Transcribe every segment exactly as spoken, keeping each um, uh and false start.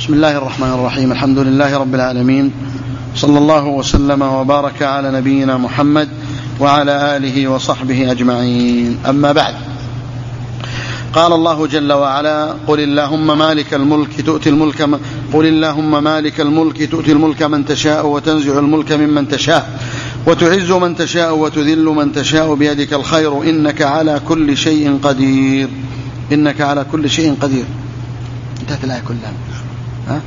بسم الله الرحمن الرحيم. الحمد لله رب العالمين، صلى الله وسلم وبارك على نبينا محمد وعلى آله وصحبه أجمعين. أما بعد، قال الله جل وعلا: قل اللهم مالك الملك تؤتي الملك م... قل اللهم مالك الملك تؤتي الملك من تشاء وتنزع الملك ممن تشاء وتعز من تشاء وتذل من تشاء بيدك الخير إنك على كل شيء قدير. إنك على كل شيء قدير. انتهت الآية كلها. ها؟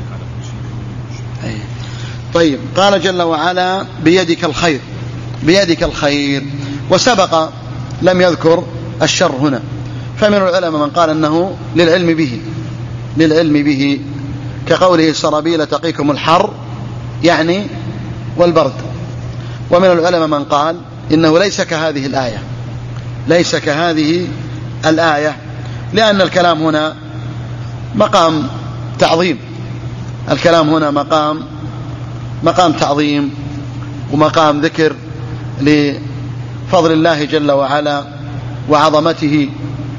طيب، قال جل وعلا: بيدك الخير. بيدك الخير. وسبق لم يذكر الشر هنا، فمن العلماء من قال أنه للعلم به للعلم به كقوله: سرابيل تقيكم الحر، يعني والبرد. ومن العلماء من قال إنه ليس كهذه الآية ليس كهذه الآية لأن الكلام هنا مقام تعظيم الكلام هنا مقام مقام تعظيم ومقام ذكر لفضل الله جل وعلا وعظمته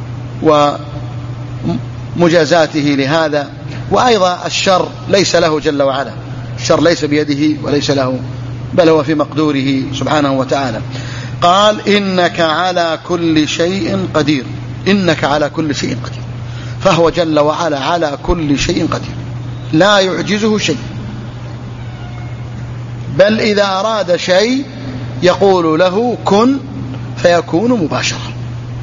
ومجازاته لهذا. وأيضا الشر ليس له جل وعلا، الشر ليس بيده وليس له، بل هو في مقدوره سبحانه وتعالى. قال: إنك على كل شيء قدير. إنك على كل شيء قدير، فهو جل وعلا على كل شيء قدير، لا يعجزه شيء، بل إذا أراد شيء يقول له كن فيكون مباشرة.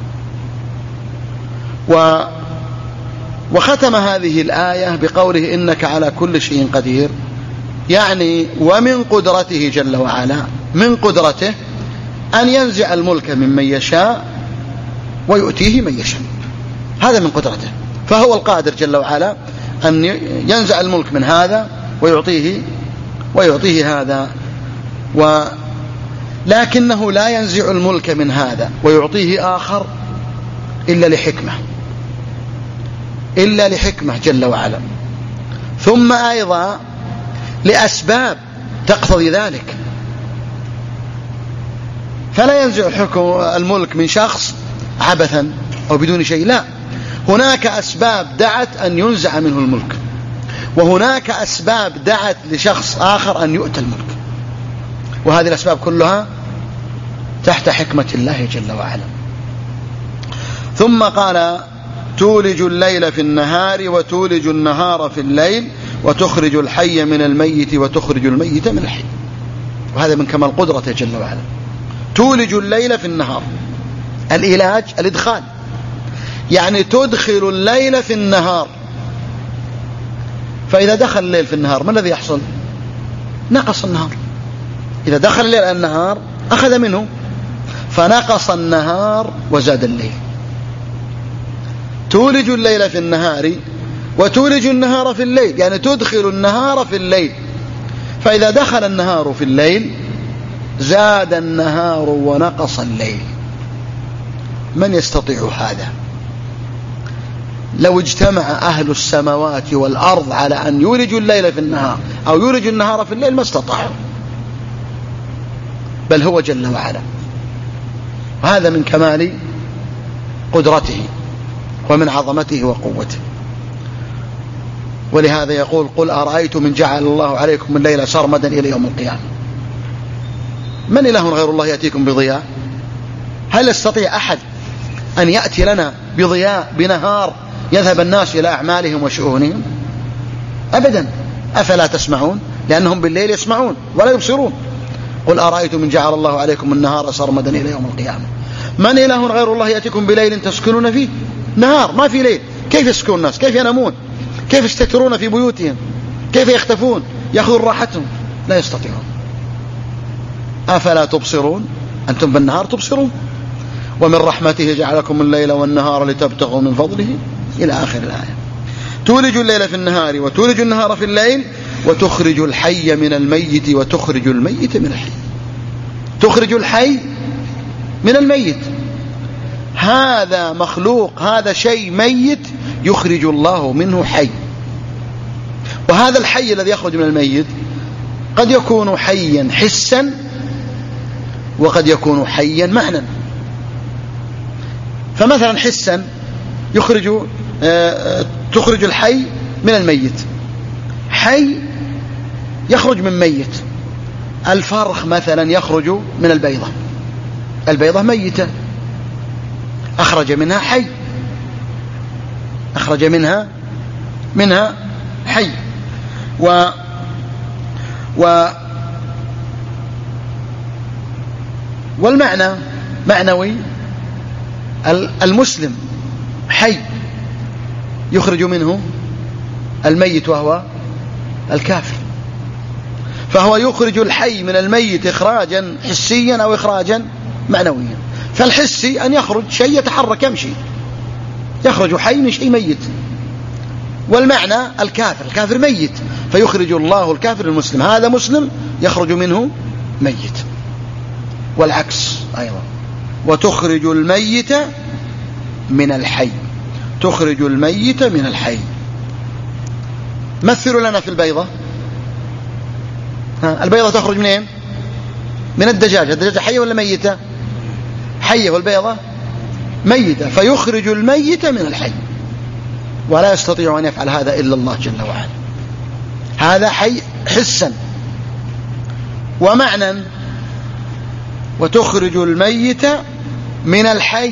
و وختم هذه الآية بقوله: إنك على كل شيء قدير، يعني ومن قدرته جل وعلا من قدرته أن ينزع الملك ممن يشاء ويؤتيه من يشاء. هذا من قدرته، فهو القادر جل وعلا أن ينزع الملك من هذا ويعطيه ويعطيه هذا. ولكنه لا ينزع الملك من هذا ويعطيه آخر إلا لحكمة إلا لحكمة جل وعلا، ثم أيضا لأسباب تقتضي ذلك. فلا ينزع الحكم الملك من شخص عبثا أو بدون شيء، لا، هناك أسباب دعت أن ينزع منه الملك، وهناك أسباب دعت لشخص آخر أن يؤتى الملك، وهذه الأسباب كلها تحت حكمة الله جل وعلا. ثم قال: تولج الليل في النهار وتولج النهار في الليل وتخرج الحي من الميت وتخرج الميت من الحي. وهذا من كمال قدرته جل وعلا. تولج الليل في النهار، الإيلاج الإدخال، يعني تدخل الليل في النهار. فإذا دخل الليل في النهار ما الذي يحصل؟ نقص النهار. إذا دخل الليل النهار أخذ منه، فنقص النهار وزاد الليل. تولج الليل في النهار وتولج النهار في الليل، يعني تدخل النهار في الليل، فإذا دخل النهار في الليل زاد النهار ونقص الليل. من يستطيع هذا؟ لو اجتمع أهل السماوات والأرض على أن يولجوا الليل في النهار أو يولجوا النهار في الليل ما استطاعوا، بل هو جل وعلا. وهذا من كمال قدرته ومن عظمته وقوته. ولهذا يقول: قل أرأيتم من جعل الله عليكم الليل سرمدا إلى يوم القيامة من إله غير الله يأتيكم بضياء؟ هل يستطيع أحد أن يأتي لنا بضياء بنهار يذهب الناس إلى أعمالهم وشؤونهم؟ أبدا. أفلا تسمعون؟ لأنهم بالليل يسمعون ولا يبصرون. قل أرأيتم من جعل الله عليكم النهار سرمدا إلى يوم القيامة من إله غير الله يأتيكم بليل تسكنون فيه؟ نهار ما في ليل، كيف يسكن الناس؟ كيف ينامون؟ كيف يستترون في بيوتهم؟ كيف يختفون يأخذون راحتهم؟ لا يستطيعون. أفلا تبصرون؟ أنتم بالنهار تبصرون. ومن رحمته جعلكم الليل والنهار لتبتغوا من فضله إلى آخر الآية. تولج الليل في النهار وتولج النهار في الليل وتخرج الحي من الميت وتخرج الميت من الحي. تخرج الحي من الميت، هذا مخلوق، هذا شيء ميت يخرج الله منه حي. وهذا الحي الذي يخرج من الميت قد يكون حيا حسا وقد يكون حيا معنى. فمثلا حسا يخرج تخرج الحي من الميت حي يخرج من ميت. الفرخ مثلا يخرج من البيضة، البيضة ميتة، أخرج منها حي، أخرج منها منها حي. و و والمعنى معنوي، المسلم حي يخرج منه الميت وهو الكافر، فهو يخرج الحي من الميت إخراجا حسيا أو إخراجا معنويا. فالحسي أن يخرج شيء يتحرك يمشي، يخرج حي من شيء ميت. والمعنى الكافر، الكافر ميت فيخرج الله الكافر المسلم، هذا مسلم يخرج منه ميت. والعكس أيضا، وتخرج الميت من الحي، تخرج الميت من الحي. مثلوا لنا في البيضة، ها البيضة تخرج منين؟ من الدجاجة. الدجاجة حية ولا ميتة؟ حية، والبيضة ميتة، فيخرج الميت من الحي، ولا يستطيع أن يفعل هذا إلا الله جل وعلا. هذا حي حسا. ومعنى وتخرج الميت من الحي،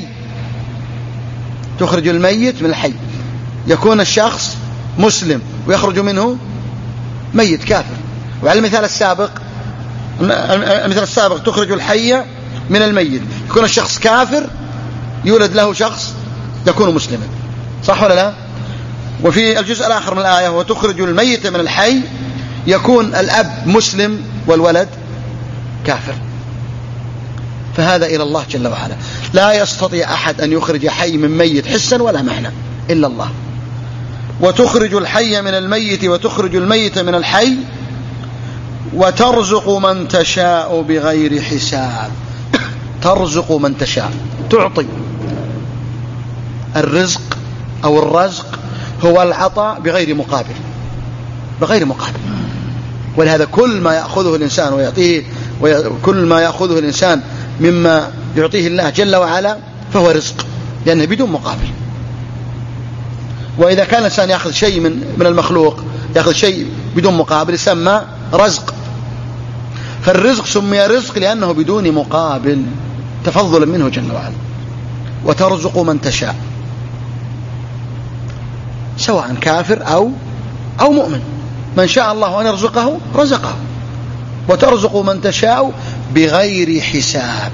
تخرج الميت من الحي، يكون الشخص مسلم ويخرج منه ميت كافر. وعلى المثال السابق، المثال السابق تخرج الحي من الميت، يكون الشخص كافر يولد له شخص يكون مسلما، صح ولا لا؟ وفي الجزء الآخر من الآية وتخرج الميت من الحي، يكون الأب مسلم والولد كافر. فهذا إلى الله جل وعلا، لا يستطيع أحد أن يخرج حي من ميت حسا ولا معنى إلا الله. وتخرج الحي من الميت وتخرج الميت من الحي، وترزق من تشاء بغير حساب. ترزق من تشاء، تعطي. الرزق أو الرزق هو العطاء بغير مقابل، بغير مقابل. ولهذا كل ما يأخذه الإنسان ويعطيه، وكل ما يأخذه الإنسان مما يعطيه الله جل وعلا فهو رزق، لأنه بدون مقابل. وإذا كان الإنسان يأخذ شيء من من المخلوق، يأخذ شيء بدون مقابل، يسمى رزق. فالرزق سمي رزق لأنه بدون مقابل، تفضلا منه جل وعلا. وترزق من تشاء، سواء كافر أو أو مؤمن، من شاء الله أن يرزقه رزقه. وترزق من تشاء بغير حساب،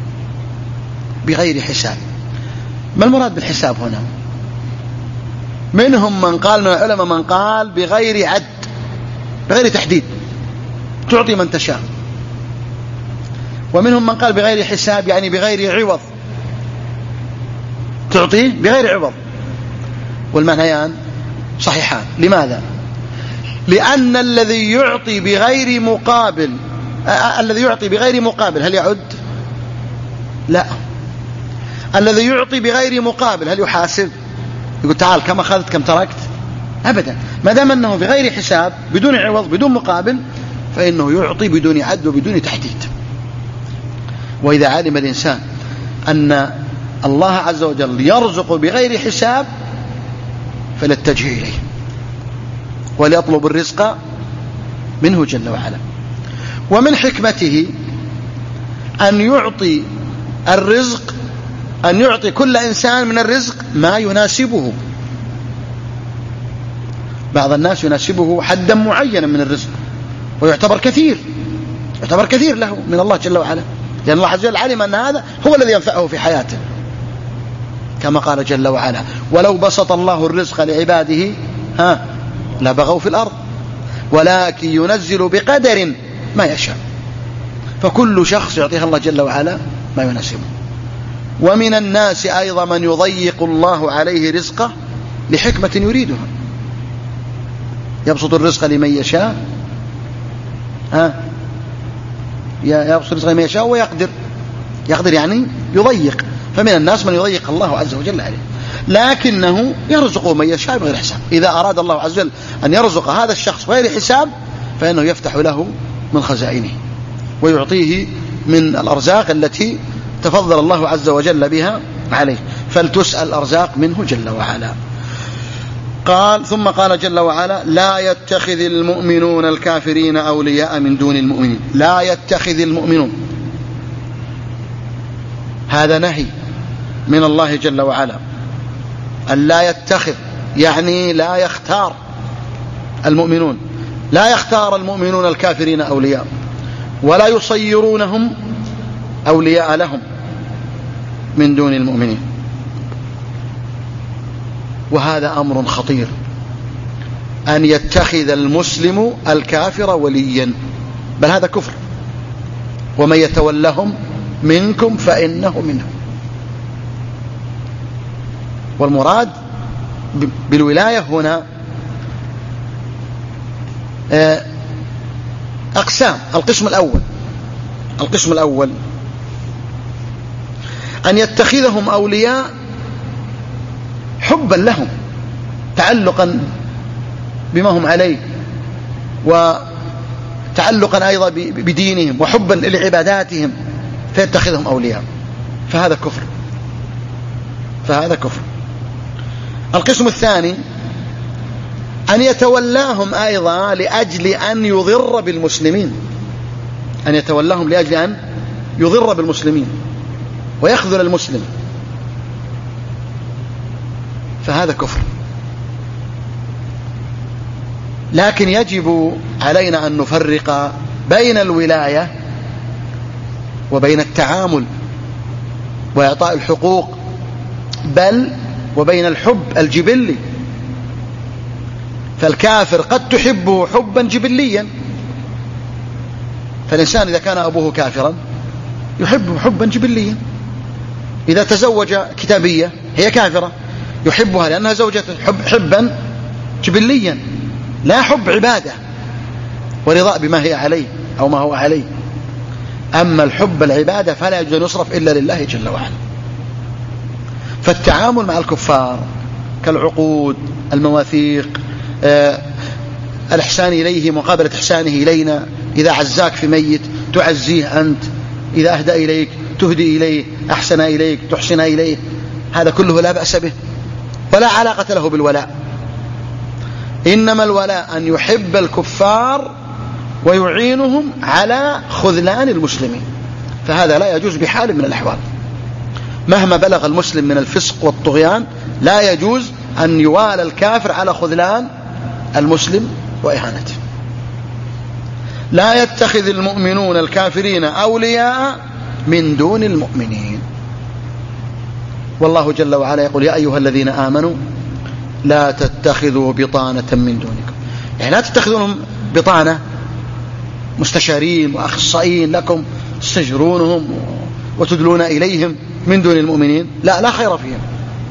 بغير حساب. ما المراد بالحساب هنا؟ منهم من قال من العلماء من قال بغير عد، بغير تحديد، تعطي من تشاء. ومنهم من قال بغير حساب، يعني بغير عوض، تعطيه بغير عوض. والمعنيان صحيحان. لماذا؟ لأن الذي يعطي بغير مقابل، الذي يعطي بغير مقابل هل يعد؟ لا. الذي يعطي بغير مقابل هل يحاسب؟ يقول تعال كم أخذت كم تركت؟ أبدا. ما دام أنه بغير حساب، بدون عوض، بدون مقابل، فإنه يعطي بدون عد وبدون تحديد. وإذا علم الإنسان أن الله عز وجل يرزق بغير حساب فليتجه إليه وليطلب الرزق منه جل وعلا. ومن حكمته أن يعطي الرزق، أن يعطي كل إنسان من الرزق ما يناسبه. بعض الناس يناسبه حدا معينا من الرزق ويعتبر كثير، يعتبر كثير له من الله جل وعلا، لأن الله عز وجل علم أن هذا هو الذي ينفعه في حياته، كما قال جل وعلا ولو بسط الله الرزق لعباده ها لبغوا في الأرض ولكن ينزل بقدر ما يشاء. فكل شخص يعطيه الله جل وعلا ما يناسبه. ومن الناس أيضا من يضيق الله عليه رزقه لحكمة يريدها، يبسط الرزق لمن يشاء، ها يبسط الرزق لمن يشاء ويقدر، يقدر يعني يضيق. فمن الناس من يضيق الله عز وجل عليه، لكنه يرزق من يشاء بغير حساب. إذا أراد الله عز وجل أن يرزق هذا الشخص بغير حساب فإنه يفتح له من خزائنه ويعطيه من الأرزاق التي تفضل الله عز وجل بها عليه، فلتسأل الأرزاق منه جل وعلا. قال ثم قال جل وعلا لا يتخذ المؤمنون الكافرين أولياء من دون المؤمنين. لا يتخذ المؤمنون، هذا نهي من الله جل وعلا أن لا يتخذ، يعني لا يختار المؤمنون، لا يختار المؤمنون الكافرين أولياء ولا يصيرونهم أولياء لهم من دون المؤمنين. وهذا أمر خطير، أن يتخذ المسلم الكافر وليا، بل هذا كفر. ومن يتولهم منكم فإنه منهم. والمراد بالولاية هنا أقسام. القسم الأول القسم الأول أن يتخذهم أولياء حبا لهم، تعلقا بما هم عليه، وتعلقا أيضا بدينهم، وحبا لعباداتهم، فيتخذهم أولياء، فهذا كفر فهذا كفر. القسم الثاني أن يتولاهم أيضا لأجل أن يضر بالمسلمين، أن يتولاهم لأجل أن يضر بالمسلمين ويخذل المسلم، فهذا كفر. لكن يجب علينا أن نفرق بين الولاية وبين التعامل وإعطاء الحقوق، بل وبين الحب الجبلي. فالكافر قد تحبه حبا جبليا، فالإنسان إذا كان أبوه كافرا يحبه حبا جبليا. إذا تزوج كتابية هي كافرة يحبها لأنها زوجته، حب حبا جبليا، لا حب عبادة ورضاء بما هي عليه أو ما هو عليه. أما الحب العبادة فلا يجوز أن يصرف إلا لله جل وعلا. فالتعامل مع الكفار كالعقود، المواثيق، آه، الإحسان إليه مقابلة إحسانه إلينا، إذا عزاك في ميت تعزيه أنت، إذا أهدى إليك تهدي إليه، أحسن إليك تحسن إليه، هذا كله لا بأس به ولا علاقة له بالولاء. إنما الولاء أن يحب الكفار ويعينهم على خذلان المسلمين، فهذا لا يجوز بحال من الأحوال. مهما بلغ المسلم من الفسق والطغيان لا يجوز أن يوالى الكافر على خذلان المسلم وإهانته. لا يتخذ المؤمنون الكافرين أولياء من دون المؤمنين. والله جل وعلا يقول يا أيها الذين آمنوا لا تتخذوا بطانة من دونكم، يعني لا تتخذونهم بطانة مستشارين وأخصائيين لكم تستشيرونهم وتدلون إليهم من دون المؤمنين، لا لا خير فيهم.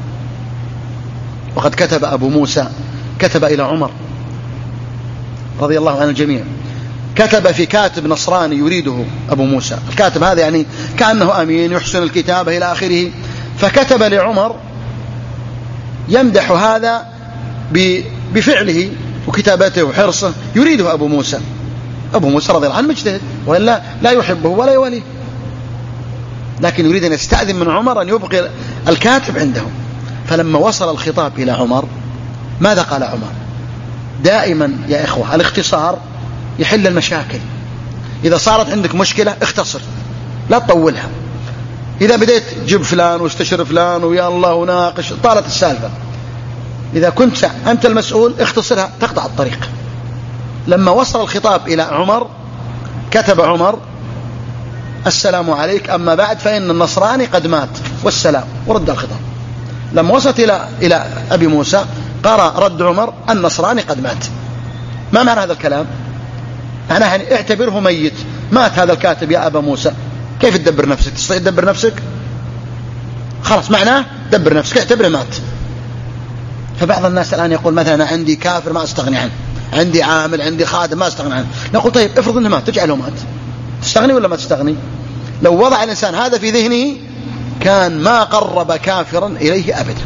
وقد كتب أبو موسى كتب إلى عمر رضي الله عن الجميع، كتب في كاتب نصراني يريده أبو موسى. الكاتب هذا يعني كأنه أمين يحسن الكتابة إلى آخره، فكتب لعمر يمدح هذا بفعله وكتابته وحرصه، يريده أبو موسى. أبو موسى رضي الله عنه مجتهد وإلا لا يحبه ولا يوليه، لكن يريد أن يستأذن من عمر أن يبقي الكاتب عنده. فلما وصل الخطاب إلى عمر ماذا قال عمر؟ دائما يا إخوة الاختصار يحل المشاكل. إذا صارت عندك مشكلة اختصر لا تطولها. إذا بديت جيب فلان واستشر فلان ويا الله وناقش طالت السالفة. إذا كنت أنت المسؤول اختصرها تقطع الطريق. لما وصل الخطاب إلى عمر كتب عمر السلام عليك أما بعد فإن النصراني قد مات والسلام، ورد الخطاب. لما وصلت إلى إلى أبي موسى قرأ رد عمر النصراني قد مات. ما معنى هذا الكلام؟ معناه يعني اعتبره ميت، مات هذا الكاتب يا أبا موسى، كيف تدبر نفسك؟ تستطيع تدبر نفسك؟ خلاص معناه دبر نفسك، اعتبره مات. فبعض الناس الآن يقول مثلا أنا عندي كافر ما أستغني عنه، عندي عامل عندي خادم ما أستغني عنه. نقول طيب افرض أنه مات، تجعله مات، تستغني ولا ما تستغني؟ لو وضع الإنسان هذا في ذهنه كان ما قرب كافرا إليه أبدا.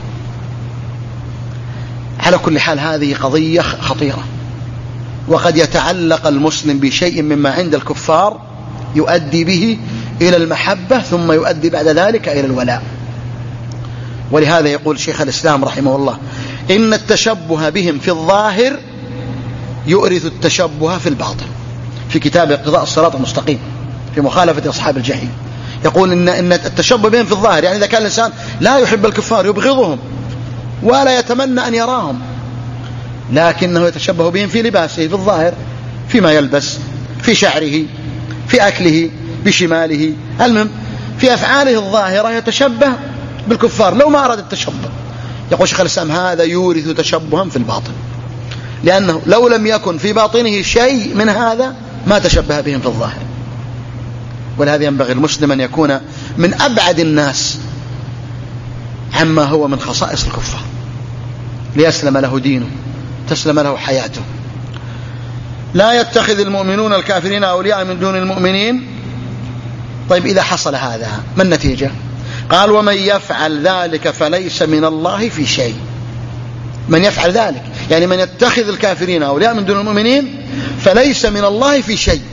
على كل حال هذه قضية خطيرة، وقد يتعلق المسلم بشيء مما عند الكفار يؤدي به إلى المحبة ثم يؤدي بعد ذلك إلى الولاء. ولهذا يقول شيخ الإسلام رحمه الله إن التشبه بهم في الظاهر يؤرث التشبه في الباطن، في كتاب اقتضاء الصراط المستقيم في مخالفة أصحاب الجحيم، يقول إن, إن التشبه بهم في الظاهر، يعني إذا كان الإنسان لا يحب الكفار يبغضهم ولا يتمنى أن يراهم، لكنه يتشبه بهم في لباسه في الظاهر، فيما يلبس، في شعره، في أكله، بشماله، المهم في أفعاله الظاهرة يتشبه بالكفار لو ما أراد التشبه. يقول شيخ الإسلام هذا يورث تشبها في الباطن، لأنه لو لم يكن في باطنه شيء من هذا ما تشبه بهم في الظاهر. ولهذا ينبغي المسلم أن يكون من أبعد الناس عما هو من خصائص الكفار ليسلم له دينه، تسلم له حياته. لا يتخذ المؤمنون الكافرين أولياء من دون المؤمنين. طيب إذا حصل هذا ما النتيجة؟ قال ومن يفعل ذلك فليس من الله في شيء. من يفعل ذلك يعني من يتخذ الكافرين أولياء من دون المؤمنين فليس من الله في شيء.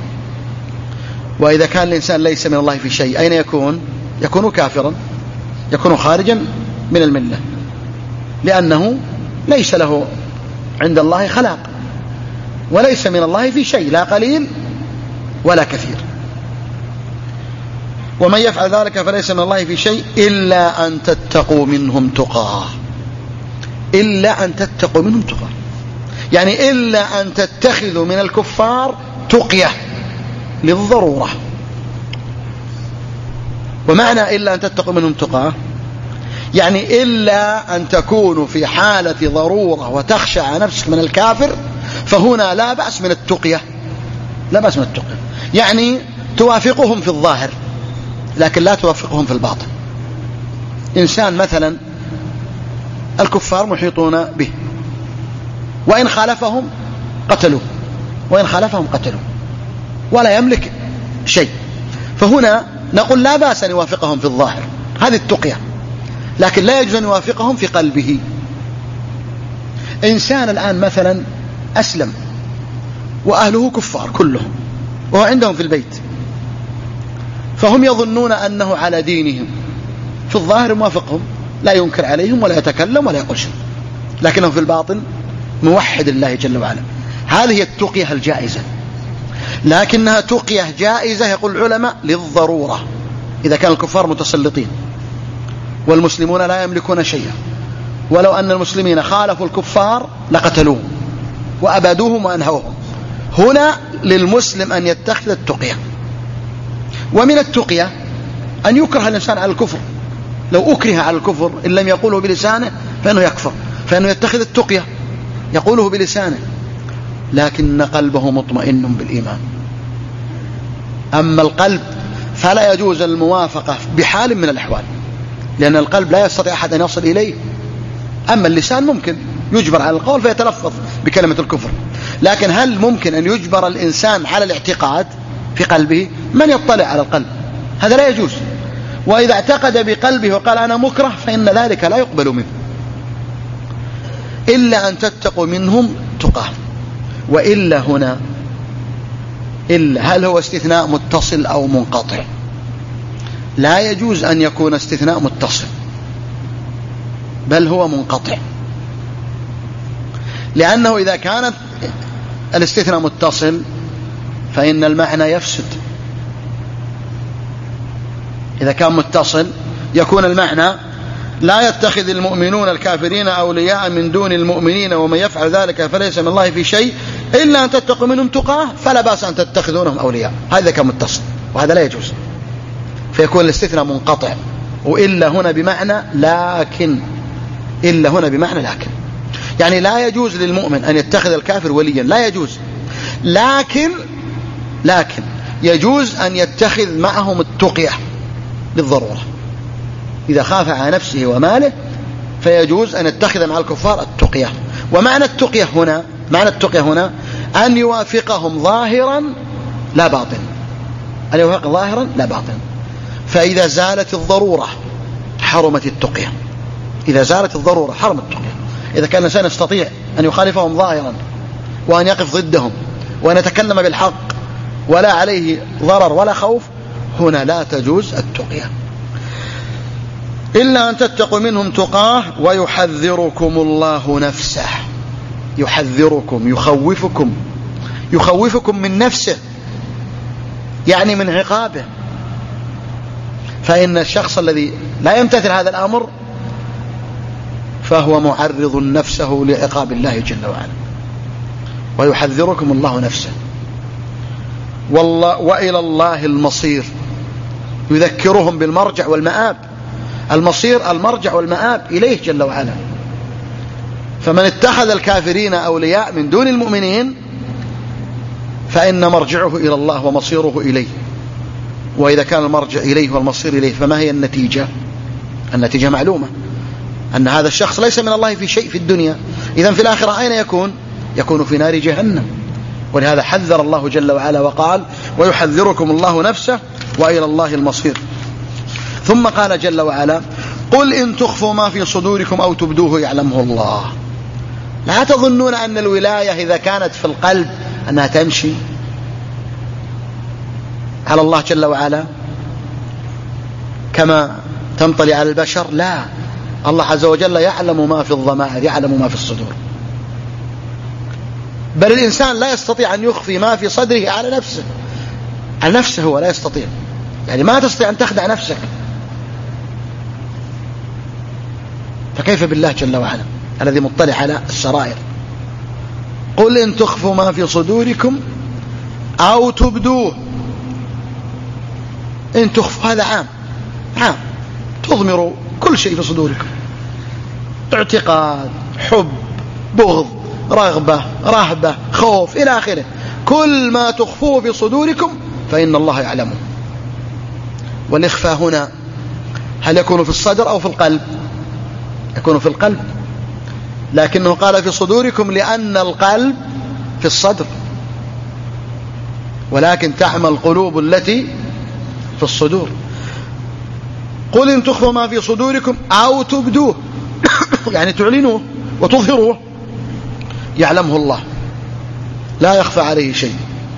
وإذا كان الإنسان ليس من الله في شيء أين يكون؟ يكون كافرا، يكون خارجا من الملة، لأنه ليس له عند الله خلاق، وليس من الله في شيء لا قليل ولا كثير. ومن يفعل ذلك فليس من الله في شيء إلا أن تتقوا منهم تقاه. إلا أن تتقوا منهم تقاه يعني إلا أن تتخذوا من الكفار تقية للضرورة. ومعنى إلا أن تتقوا منهم تقاه يعني إلا أن تكونوا في حالة ضرورة وتخشى على نفسك من الكافر، فهنا لا بأس من التقية، لا بأس من التقية، يعني توافقهم في الظاهر لكن لا توافقهم في الباطن. إنسان مثلا الكفار محيطون به، وإن خالفهم قتلوه، وإن خالفهم قتلوه ولا يملك شيء، فهنا نقول لا بأس أن يوافقهم في الظاهر، هذه التقية، لكن لا يجوز أن يوافقهم في قلبه. إنسان الآن مثلا أسلم وأهله كفار كلهم وهو عندهم في البيت، فهم يظنون أنه على دينهم، في الظاهر موافقهم، لا ينكر عليهم ولا يتكلم ولا يقول شيء، لكنه في الباطن موحد الله جل وعلا. هذه هي التقية الجائزة، لكنها تقية جائزة يقول العلماء للضرورة، إذا كان الكفار متسلطين والمسلمون لا يملكون شيئا، ولو أن المسلمين خالفوا الكفار لقتلوهم وأبادوهم وأنهوهم، هنا للمسلم أن يتخذ التقية. ومن التقية أن يكره الإنسان على الكفر، لو أكره على الكفر إن لم يقوله بلسانه فإنه يكفر، فإنه يتخذ التقية يقوله بلسانه لكن قلبه مطمئن بالإيمان. أما القلب فلا يجوز الموافقة بحال من الأحوال، لأن القلب لا يستطيع أحد أن يصل إليه. أما اللسان ممكن يجبر على القول فيتلفظ بكلمة الكفر، لكن هل ممكن أن يجبر الإنسان على الاعتقاد في قلبه؟ من يطلع على القلب؟ هذا لا يجوز. وإذا اعتقد بقلبه وقال أنا مكره فإن ذلك لا يقبل منه. إلا أن تتقوا منهم تقاه. وإلا هنا إلا هل هو استثناء متصل أو منقطع؟ لا يجوز أن يكون استثناء متصل، بل هو منقطع، لأنه إذا كانت الاستثناء متصل فإن المعنى يفسد. إذا كان متصل يكون المعنى لا يتخذ المؤمنون الكافرين أولياء من دون المؤمنين ومن يفعل ذلك فليس من الله في شيء إلا أن تتقوا منهم تقاه فلا بأس أن تتخذونهم أولياء. هذا كان متصل وهذا لا يجوز، فيكون الاستثناء منقطع. وإلا هنا بمعنى لكن، إلا هنا بمعنى لكن، يعني لا يجوز للمؤمن أن يتخذ الكافر وليا، لا يجوز، لكن لكن يجوز أن يتخذ معهم التقية للضرورة. إذا خاف على نفسه وماله فيجوز أن يتخذ مع الكفار التقية. ومعنى التقية هنا، معنى التقية هنا أن يوافقهم ظاهرا لا باطن، أن يوافق ظاهرا لا باطن. فإذا زالت الضرورة حرمت التقية، إذا زالت الضرورة حرمت التقية. إذا كان الإنسان يستطيع أن يخالفهم ظاهرا وأن يقف ضدهم وأن يتكلم بالحق ولا عليه ضرر ولا خوف، هنا لا تجوز التقية. إلا أن تتقوا منهم تقاه ويحذركم الله نفسه. يحذركم، يخوفكم، يخوفكم من نفسه، يعني من عقابه. فإن الشخص الذي لا يمتثل هذا الأمر فهو معرض نفسه لعقاب الله جل وعلا. ويحذركم الله نفسه. والله وإلى الله المصير، يذكرهم بالمرجع والمآب. المصير المرجع والمآب إليه جل وعلا. فمن اتخذ الكافرين أولياء من دون المؤمنين فإن مرجعه إلى الله ومصيره إليه. وإذا كان المرجع إليه والمصير إليه فما هي النتيجة؟ النتيجة معلومة، أن هذا الشخص ليس من الله في شيء في الدنيا. إذن في الآخرة أين يكون؟ يكون في نار جهنم. ولهذا حذر الله جل وعلا وقال ويحذركم الله نفسه وإلى الله المصير. ثم قال جل وعلا قل إن تخفوا ما في صدوركم أو تبدوه يعلمه الله. لا تظنون أن الولاية إذا كانت في القلب أنها تمشي على الله جل وعلا كما تنطلي على البشر. لا، الله عز وجل يعلم ما في الضمائر، يعلم ما في الصدور. بل الإنسان لا يستطيع أن يخفي ما في صدره على نفسه، على نفسه هو لا يستطيع. يعني ما تستطيع أن تخدع نفسك، فكيف بالله جل وعلا الذي مطلع على السرائر؟ قل إن تخفوا ما في صدوركم أو تبدوه. إن تخفوا هذا عام، عام تضمروا كل شيء في صدوركم، اعتقاد، حب، بغض، رغبة، رهبة، خوف إلى آخره. كل ما تخفوه في صدوركم فإن الله يعلمه. والإخفاء هنا هل يكون في الصدر أو في القلب؟ يكون في القلب، لكنه قال في صدوركم لأن القلب في الصدر، ولكن تعمى القلوب التي في الصدور. قل إن تخفوا ما في صدوركم أو تبدوه يعني تعلنوه وتظهروه يعلمه الله، لا يخفى عليه شيء.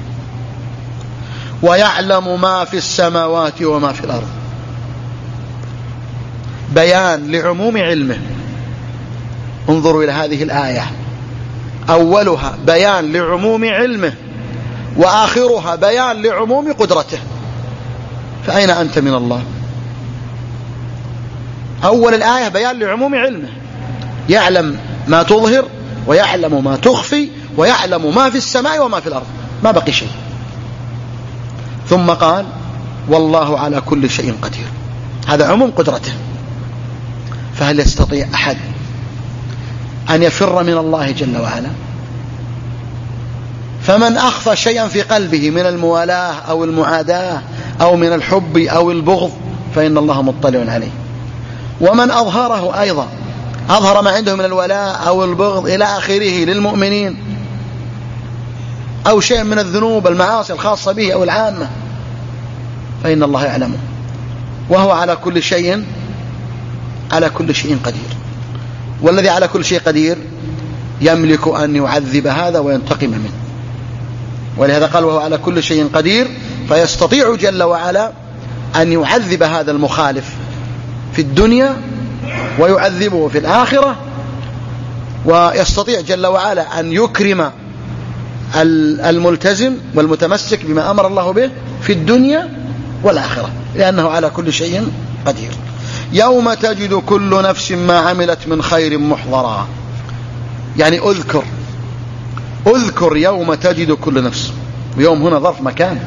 ويعلم ما في السماوات وما في الأرض. بيان لعموم علمه. انظروا إلى هذه الآية، أولها بيان لعموم علمه وآخرها بيان لعموم قدرته. فأين أنت من الله؟ أول الآية بيان لعموم علمه، يعلم ما تظهر ويعلم ما تخفي ويعلم ما في السماء وما في الأرض، ما بقي شيء. ثم قال والله على كل شيء قدير. هذا عموم قدرته. فهل يستطيع أحد أن يفر من الله جل وعلا؟ فمن أخفى شيئا في قلبه من الموالاة أو المعاداة أو من الحب أو البغض فإن الله مطلع عليه. ومن أظهره أيضا، أظهر ما عنده من الولاء أو البغض إلى آخره للمؤمنين أو شيء من الذنوب المعاصي الخاصة به أو العامة فإن الله يعلمه، وهو على كل شيء على كل شيء قدير. والذي على كل شيء قدير يملك أن يعذب هذا وينتقم منه. ولهذا قال وهو على كل شيء قدير، فيستطيع جل وعلا أن يعذب هذا المخالف في الدنيا ويعذبه في الآخرة، ويستطيع جل وعلا أن يكرم الملتزم والمتمسك بما أمر الله به في الدنيا والآخرة، لأنه على كل شيء قدير. يوم تجد كل نفس ما عملت من خير محضرا. يعني أذكر أذكر يوم تجد كل نفس، ويوم هنا ظرف مكان،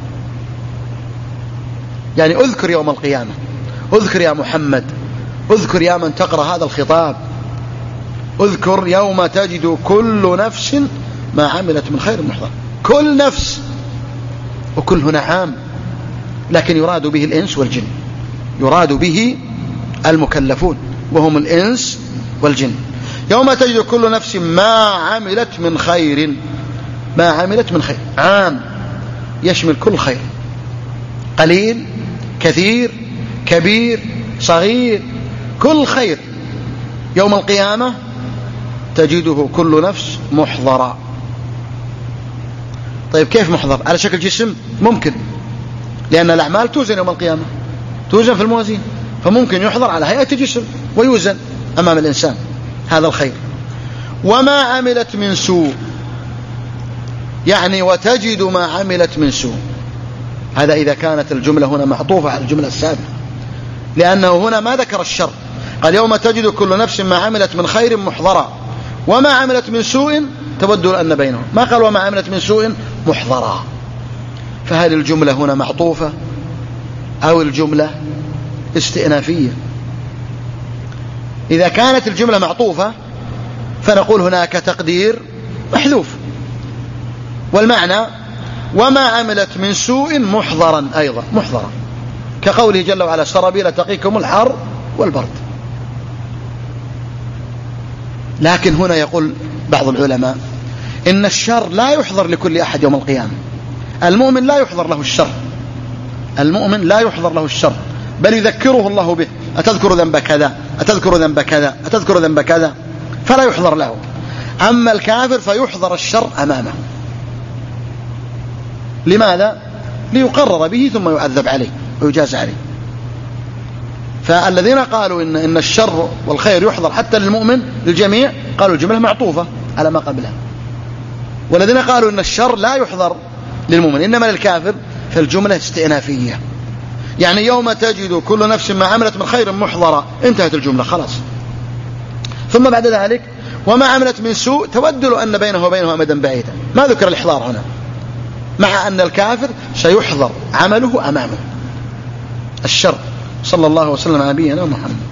يعني أذكر يوم القيامة، أذكر يا محمد، أذكر يا من تقرأ هذا الخطاب، أذكر يوم تجد كل نفس ما عملت من خير محضر. كل نفس، وكل هنا عام، لكن يراد به الإنس والجن، يراد به المكلفون وهم الإنس والجن. يوم تجد كل نفس ما عملت من خير، ما عملت من خير عام، يشمل كل خير، قليل كثير كبير صغير، كل خير يوم القيامة تجده كل نفس محضرا. طيب كيف محضر؟ على شكل جسم؟ ممكن، لأن الأعمال توزن يوم القيامة، توزن في الموازين، فممكن يحضر على هيئة جسم ويوزن أمام الإنسان هذا الخير. وما عملت من سوء، يعني وتجد ما عملت من سوء، هذا إذا كانت الجملة هنا معطوفة على الجملة السابقة، لأنه هنا ما ذكر الشر، قال يوم تجد كل نفس ما عملت من خير محضرا وما عملت من سوء تود أن بينهم، ما قال وما عملت من سوء محضرا. فهل الجملة هنا معطوفة أو الجملة استئنافية؟ إذا كانت الجملة معطوفة فنقول هناك تقدير محذوف، والمعنى وما عملت من سوء محضرا، أيضا محضرا، كقوله جل وعلا سرابيل تقيكم الحر والبرد. لكن هنا يقول بعض العلماء إن الشر لا يحضر لكل أحد يوم القيامة، المؤمن لا يحضر له الشر، المؤمن لا يحضر له الشر، بل يذكره الله به، أتذكر ذنب كذا، أتذكر ذنب كذا، أتذكر ذنب كذا، فلا يحضر له. أما الكافر فيحضر الشر أمامه. لماذا؟ ليقرر به ثم يعذب عليه ويجاز عليه. فالذين قالوا إن, إن الشر والخير يحضر حتى للمؤمن للجميع قالوا الجملة معطوفة على ما قبلها، والذين قالوا إن الشر لا يحضر للمؤمن إنما للكافر فالجملة استئنافية، يعني يوم تجد كل نفس ما عملت من خير محضرة، انتهت الجملة خلاص. ثم بعد ذلك وما عملت من سوء تود أن بينه وبينه أمدا بعيدا، ما ذكر الإحضار هنا، مع أن الكافر سيحضر عمله أمامه الشر. صلى الله وسلم على نبينا محمد.